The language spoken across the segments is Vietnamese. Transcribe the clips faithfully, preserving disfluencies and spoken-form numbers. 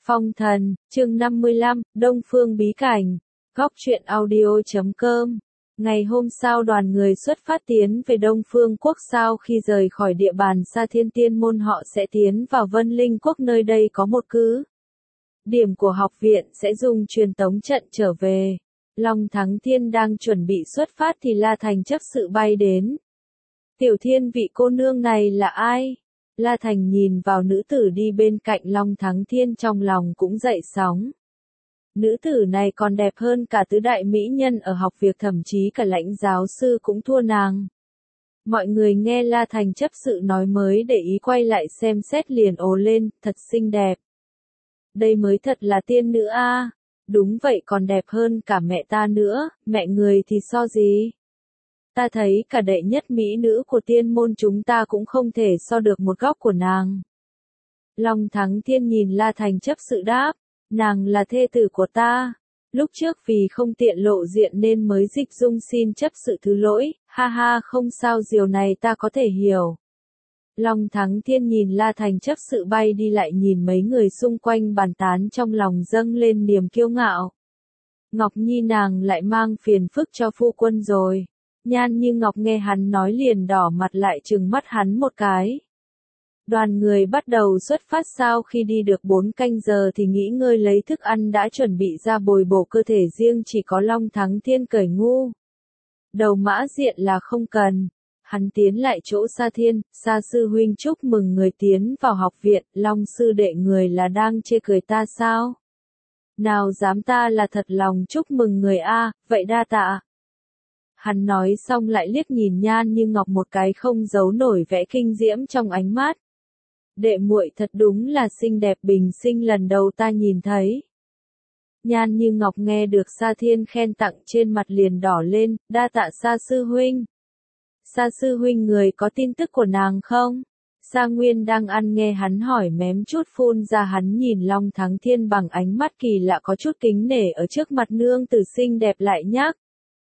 Phong thần, chương năm mươi lăm, Đông Phương bí cảnh. Góc truyện audio chấm com. Ngày hôm sau đoàn người xuất phát tiến về Đông Phương quốc, sau khi rời khỏi địa bàn Sa Thiên Tiên môn họ sẽ tiến vào Vân Linh quốc, nơi đây có một cứ điểm của học viện sẽ dùng truyền tống trận trở về. Long Thắng Thiên đang chuẩn bị xuất phát thì La Thành chấp sự bay đến. Tiểu Thiên, vị cô nương này là ai? La Thành nhìn vào nữ tử đi bên cạnh Long Thắng Thiên, trong lòng cũng dậy sóng. Nữ tử này còn đẹp hơn cả tứ đại mỹ nhân ở học viện, thậm chí cả lãnh giáo sư cũng thua nàng. Mọi người nghe La Thành chấp sự nói mới để ý quay lại xem xét, liền ồ lên, thật xinh đẹp. Đây mới thật là tiên nữ a. À. Đúng vậy, còn đẹp hơn cả mẹ ta nữa, mẹ người thì so gì? Ta thấy cả đệ nhất mỹ nữ của tiên môn chúng ta cũng không thể so được một góc của nàng. Long Thắng Thiên nhìn La Thành chấp sự đáp, nàng là thê tử của ta. Lúc trước vì không tiện lộ diện nên mới dịch dung, xin chấp sự thứ lỗi, ha ha, không sao, điều này ta có thể hiểu. Long Thắng Thiên nhìn La Thành chấp sự bay đi, lại nhìn mấy người xung quanh bàn tán, trong lòng dâng lên niềm kiêu ngạo. Ngọc Nhi nàng lại mang phiền phức cho phu quân rồi. Nhan Như Ngọc nghe hắn nói liền đỏ mặt, lại trừng mắt hắn một cái. Đoàn người bắt đầu xuất phát, sau khi đi được bốn canh giờ thì nghỉ ngơi lấy thức ăn đã chuẩn bị ra bồi bổ cơ thể, riêng chỉ có Long Thắng Thiên cởi ngu đầu mã diện là không cần. Hắn tiến lại chỗ Sa Thiên, Sa sư huynh chúc mừng người tiến vào học viện, Long sư đệ người là đang chê cười ta sao? Nào dám, ta là thật lòng chúc mừng người a, vậy đa tạ. Hắn nói xong lại liếc nhìn Nhan Như Ngọc một cái, không giấu nổi vẻ kinh diễm trong ánh mắt. Đệ muội thật đúng là xinh đẹp bình sinh, lần đầu ta nhìn thấy. Nhan Như Ngọc nghe được Sa Thiên khen tặng, trên mặt liền đỏ lên, đa tạ Sa sư huynh. Sa sư huynh, người có tin tức của nàng không? Sa Nguyên đang ăn nghe hắn hỏi mém chút phun ra. Hắn nhìn Long Thắng Thiên bằng ánh mắt kỳ lạ, có chút kính nể ở trước mặt nương tử xinh đẹp lại nhắc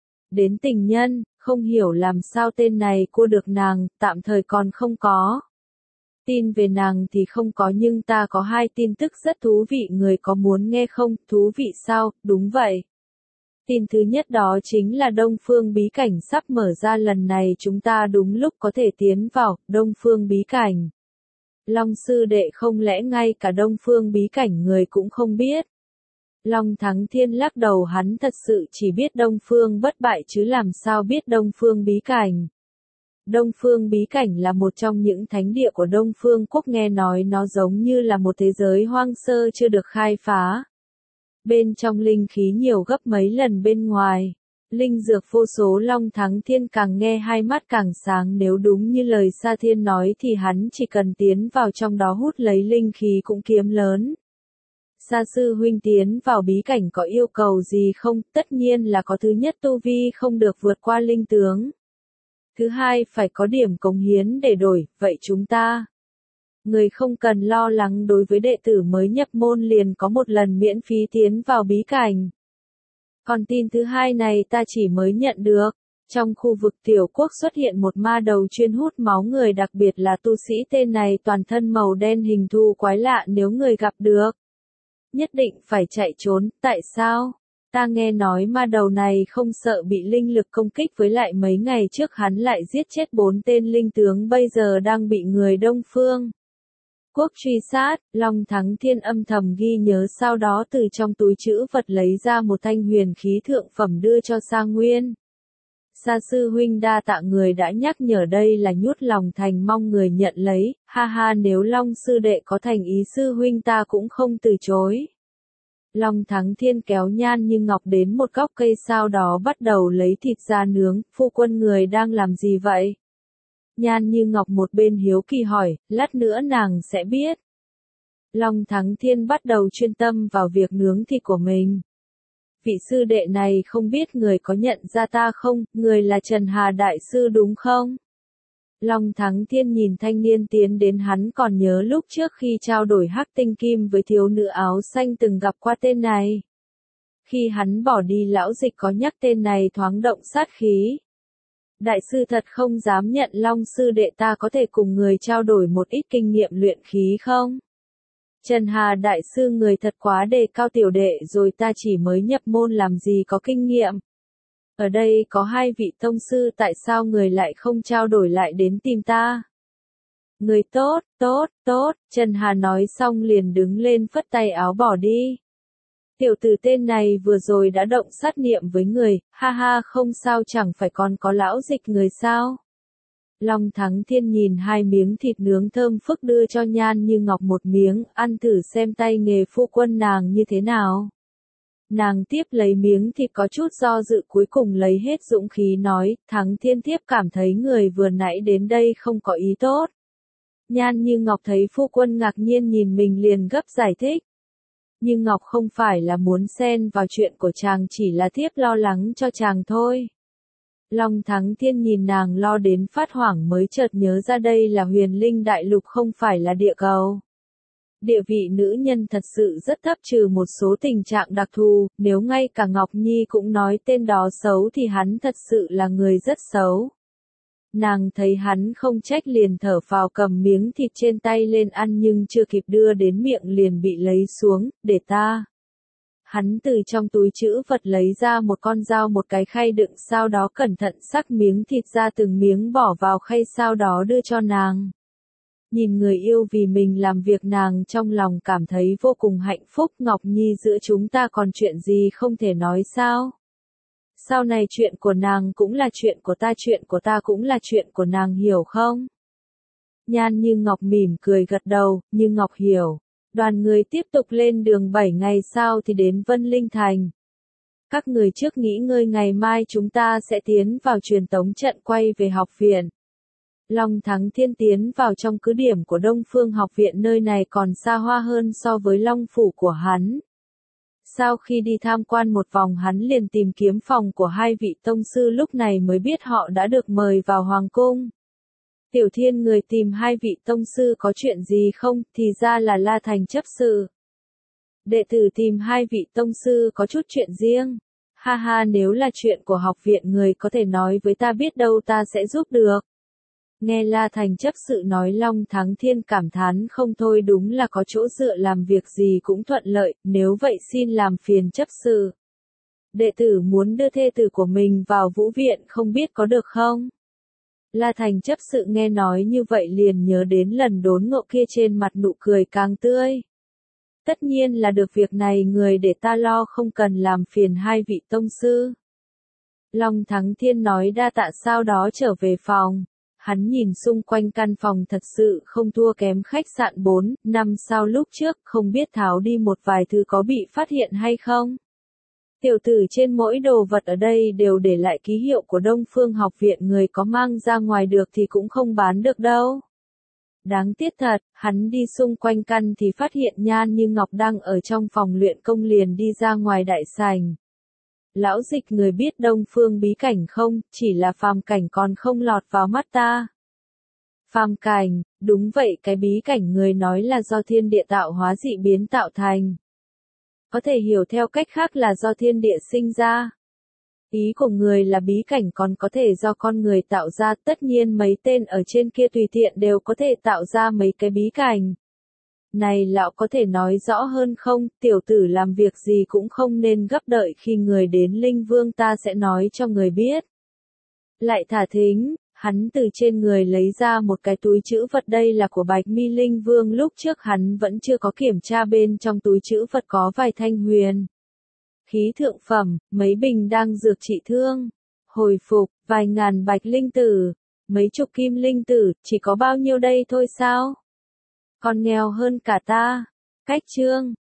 đến tình nhân, không hiểu làm sao tên này cua được nàng, tạm thời còn không có. Tin về nàng thì không có, nhưng ta có hai tin tức rất thú vị, người có muốn nghe không? Thú vị sao? Đúng vậy. Tin thứ nhất đó chính là Đông Phương bí cảnh sắp mở ra, lần này chúng ta đúng lúc có thể tiến vào Đông Phương bí cảnh. Long sư đệ, không lẽ ngay cả Đông Phương bí cảnh người cũng không biết? Long Thắng Thiên lắc đầu, hắn thật sự chỉ biết Đông Phương bất bại chứ làm sao biết Đông Phương bí cảnh. Đông Phương bí cảnh là một trong những thánh địa của Đông Phương quốc, nghe nói nó giống như là một thế giới hoang sơ chưa được khai phá. Bên trong linh khí nhiều gấp mấy lần bên ngoài. Linh dược vô số, Long Thắng Thiên càng nghe hai mắt càng sáng, nếu đúng như lời Sa Thiên nói thì hắn chỉ cần tiến vào trong đó hút lấy linh khí cũng kiếm lớn. Sa sư huynh, tiến vào bí cảnh có yêu cầu gì không? Tất nhiên là có, thứ nhất tu vi không được vượt qua linh tướng. Thứ hai phải có điểm cống hiến để đổi, vậy chúng ta. Người không cần lo lắng, đối với đệ tử mới nhập môn liền có một lần miễn phí tiến vào bí cảnh. Còn tin thứ hai này ta chỉ mới nhận được. Trong khu vực tiểu quốc xuất hiện một ma đầu chuyên hút máu người, đặc biệt là tu sĩ tên này toàn thân màu đen, hình thù quái lạ, nếu người gặp được nhất định phải chạy trốn. Tại sao? Ta nghe nói ma đầu này không sợ bị linh lực công kích, với lại mấy ngày trước hắn lại giết chết bốn tên linh tướng, bây giờ đang bị người Đông Phương quốc truy sát. Long Thắng Thiên âm thầm ghi nhớ, sau đó từ trong túi trữ vật lấy ra một thanh huyền khí thượng phẩm đưa cho Sa Nguyên. Sa sư huynh, đa tạ người đã nhắc nhở, đây là nhút lòng thành, mong người nhận lấy, ha ha, nếu Long sư đệ có thành ý, sư huynh ta cũng không từ chối. Long Thắng Thiên kéo Nhan Như Ngọc đến một góc cây, sau đó bắt đầu lấy thịt ra nướng. Phu quân, người đang làm gì vậy? Nhan Như Ngọc một bên hiếu kỳ hỏi, lát nữa nàng sẽ biết. Long Thắng Thiên bắt đầu chuyên tâm vào việc nướng thịt của mình. Vị sư đệ này không biết người có nhận ra ta không, người là Trần Hà đại sư đúng không? Long Thắng Thiên nhìn thanh niên tiến đến, hắn còn nhớ lúc trước khi trao đổi hắc tinh kim với thiếu nữ áo xanh từng gặp qua tên này. Khi hắn bỏ đi, lão dịch có nhắc tên này, thoáng động sát khí. Đại sư thật không dám nhận, Long sư đệ, ta có thể cùng người trao đổi một ít kinh nghiệm luyện khí không? Trần Hà đại sư người thật quá đề cao tiểu đệ rồi, ta chỉ mới nhập môn làm gì có kinh nghiệm. Ở đây có hai vị tông sư, tại sao người lại không trao đổi lại đến tìm ta? Người tốt, tốt, tốt, Trần Hà nói xong liền đứng lên phất tay áo bỏ đi. Tiểu tử tên này vừa rồi đã động sát niệm với người, ha ha, không sao, chẳng phải còn có lão dịch người sao? Long Thắng Thiên nhìn hai miếng thịt nướng thơm phức đưa cho Nhan Như Ngọc một miếng, ăn thử xem tay nghề phu quân nàng như thế nào. Nàng tiếp lấy miếng thịt có chút do dự, cuối cùng lấy hết dũng khí nói, Thắng Thiên thiếp cảm thấy người vừa nãy đến đây không có ý tốt. Nhan Như Ngọc thấy phu quân ngạc nhiên nhìn mình liền gấp giải thích. Nhưng Ngọc không phải là muốn xen vào chuyện của chàng, chỉ là thiếp lo lắng cho chàng thôi. Long Thắng Thiên nhìn nàng lo đến phát hoảng mới chợt nhớ ra đây là huyền linh đại lục không phải là địa cầu. Địa vị nữ nhân thật sự rất thấp, trừ một số tình trạng đặc thù, nếu ngay cả Ngọc Nhi cũng nói tên đó xấu thì hắn thật sự là người rất xấu. Nàng thấy hắn không trách liền thở phào cầm miếng thịt trên tay lên ăn, nhưng chưa kịp đưa đến miệng liền bị lấy xuống, để ta. Hắn từ trong túi trữ vật lấy ra một con dao một cái khay đựng, sau đó cẩn thận xắc miếng thịt ra từng miếng bỏ vào khay, sau đó đưa cho nàng. Nhìn người yêu vì mình làm việc, nàng trong lòng cảm thấy vô cùng hạnh phúc. Ngọc Nhi, giữa chúng ta còn chuyện gì không thể nói sao? Sau này chuyện của nàng cũng là chuyện của ta, chuyện của ta cũng là chuyện của nàng, hiểu không? Nhan Như Ngọc mỉm cười gật đầu, Như Ngọc hiểu. Đoàn người tiếp tục lên đường, bảy ngày sau thì đến Vân Linh Thành. Các người trước nghỉ ngơi, ngày mai chúng ta sẽ tiến vào truyền tống trận quay về học viện. Long Thắng Thiên tiến vào trong cứ điểm của Đông Phương học viện, nơi này còn xa hoa hơn so với Long phủ của hắn. Sau khi đi tham quan một vòng, hắn liền tìm kiếm phòng của hai vị tông sư, lúc này mới biết họ đã được mời vào hoàng cung. Tiểu Thiên, người tìm hai vị tông sư có chuyện gì không? Thì ra là La Thành chấp sự. Đệ tử tìm hai vị tông sư có chút chuyện riêng. Ha ha, nếu là chuyện của học viện người có thể nói với ta, biết đâu ta sẽ giúp được. Nghe La Thành chấp sự nói, Long Thắng Thiên cảm thán không thôi, đúng là có chỗ dựa, làm việc gì cũng thuận lợi, nếu vậy xin làm phiền chấp sự. Đệ tử muốn đưa thê tử của mình vào vũ viện, không biết có được không? La Thành chấp sự nghe nói như vậy liền nhớ đến lần đốn ngộ kia, trên mặt nụ cười càng tươi. Tất nhiên là được, việc này người để ta lo, không cần làm phiền hai vị tông sư. Long Thắng Thiên nói đa tạ, sau đó trở về phòng. Hắn nhìn xung quanh căn phòng thật sự không thua kém khách sạn bốn, năm sao lúc trước, không biết tháo đi một vài thứ có bị phát hiện hay không. Tiểu tử, trên mỗi đồ vật ở đây đều để lại ký hiệu của Đông Phương học viện, người có mang ra ngoài được thì cũng không bán được đâu. Đáng tiếc thật, hắn đi xung quanh căn thì phát hiện Nhan Như Ngọc đang ở trong phòng luyện công, liền đi ra ngoài đại sảnh. Lão dịch, người biết Đông Phương bí cảnh không? Chỉ là phàm cảnh còn không lọt vào mắt ta. Phàm cảnh, đúng vậy, cái bí cảnh người nói là do thiên địa tạo hóa dị biến tạo thành. Có thể hiểu theo cách khác là do thiên địa sinh ra. Ý của người là bí cảnh còn có thể do con người tạo ra, tất nhiên mấy tên ở trên kia tùy tiện đều có thể tạo ra mấy cái bí cảnh. Này lão có thể nói rõ hơn không? Tiểu tử, làm việc gì cũng không nên gấp, đợi khi người đến Linh Vương ta sẽ nói cho người biết. Lại thả thính, hắn từ trên người lấy ra một cái túi trữ vật, đây là của Bạch Mi Linh Vương, lúc trước hắn vẫn chưa có kiểm tra, bên trong túi trữ vật có vài thanh huyền khí thượng phẩm, mấy bình đang dược trị thương, hồi phục, vài ngàn bạch linh tử, mấy chục kim linh tử, chỉ có bao nhiêu đây thôi sao? Còn nghèo hơn cả ta. Cách chương